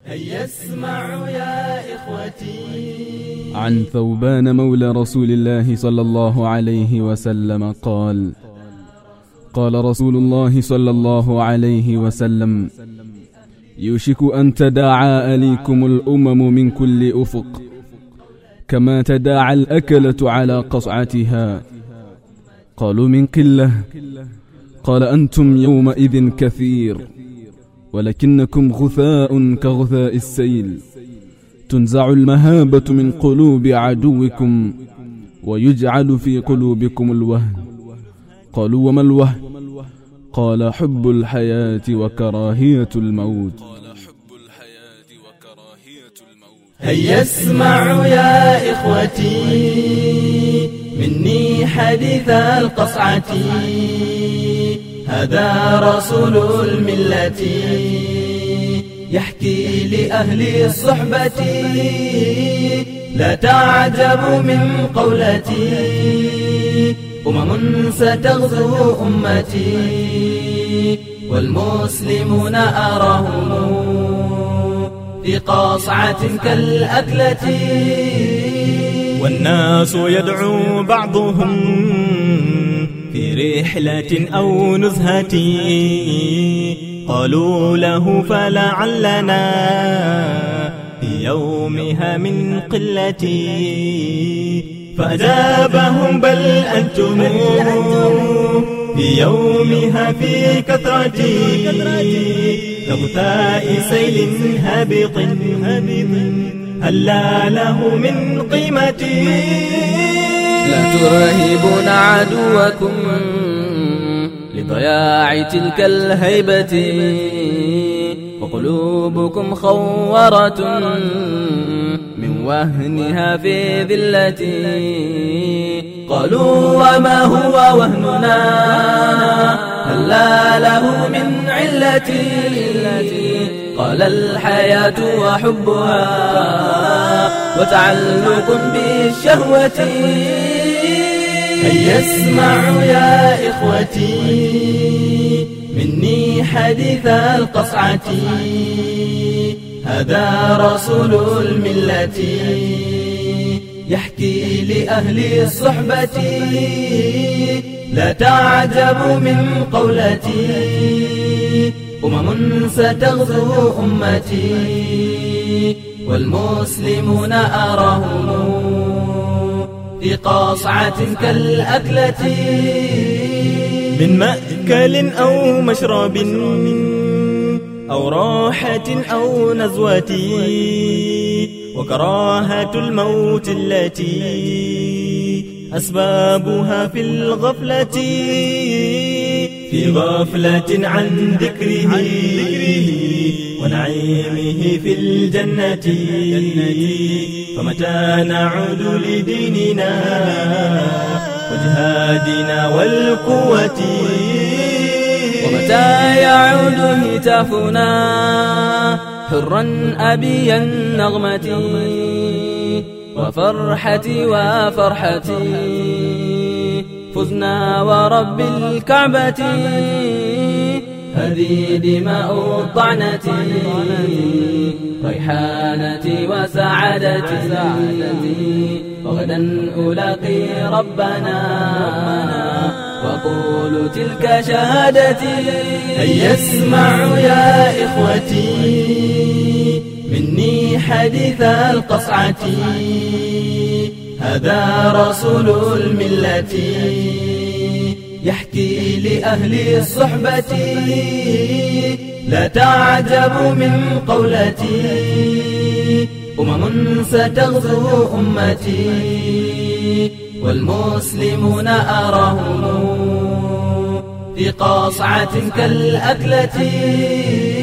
هيا اسمعوا يا إخوتي. عن ثوبان مولى رسول الله صلى الله عليه وسلم قال: قال رسول الله صلى الله عليه وسلم: يوشك أن تداعى عليكم الأمم من كل أفق كما تداعى الأكلة على قصعتها. قالوا: من قلة؟ قال: أنتم يومئذ كثير ولكنكم غثاء كغثاء السيل، تنزع المهابة من قلوب عدوكم ويجعل في قلوبكم الوهن. قالوا: وما الوهن؟ قال: حب الحياة وكراهية الموت. هيا اسمعوا يا إخوتي مني حديث القصعة، هذا رسول الملة يحكي لأهل الصحبة. لا تعجبوا من قولتي، أمم ستغزو أمتي والمسلمون أراهم في قصعة كالأكلة. والناس يدعو بعضهم في رحلة أو نزهة، قالوا له فلعلنا في يومها من قلة، فأجابهم: بل أنتم في يومها في كثرة كغثاء سيل هابط، هلا له من قيمة. لا ترهبون عدوكم لضياع تلك الهيبة، وقلوبكم خورة من وهنها في ذلة. قالوا: وما هو وهننا؟ هلا له من علة. قال: الحياة وحبها وتعلق بالشهوة. هيا اسمعوا يا إخوتي مني حديث القصعة، هذا رسول الملة يحكي لأهل الصحبة. لا تعجبوا من قولتي، أمم ستغزو أمتي والمسلمون أراهم في قصعة كالأكلة. من مأكل أو مشرب أو راحة أو نزوة، وكراهة الموت التي أسبابها في الغفلة، في غفلة عن ذكره ونعيمه في الجنة. فمتى نعود لديننا وجهادنا والقوة، ومتى يعود هتافنا حرا أبي النغمة، وفرحتي وفرحتي فزنا ورب الكعبة. هذه دماء الطعنة ريحانتي وسعادتي، وغدا ألاقي ربنا وقول تلك شهادتي. هيا اسمعوا يا إخوتي مني حديث القصعة، هذا رسول الملة يحكي لأهل الصحبة. لا تعجبوا من قولتي، أمم ستغزو أمتي والمسلمون أراهم في قصعة كالأكلة.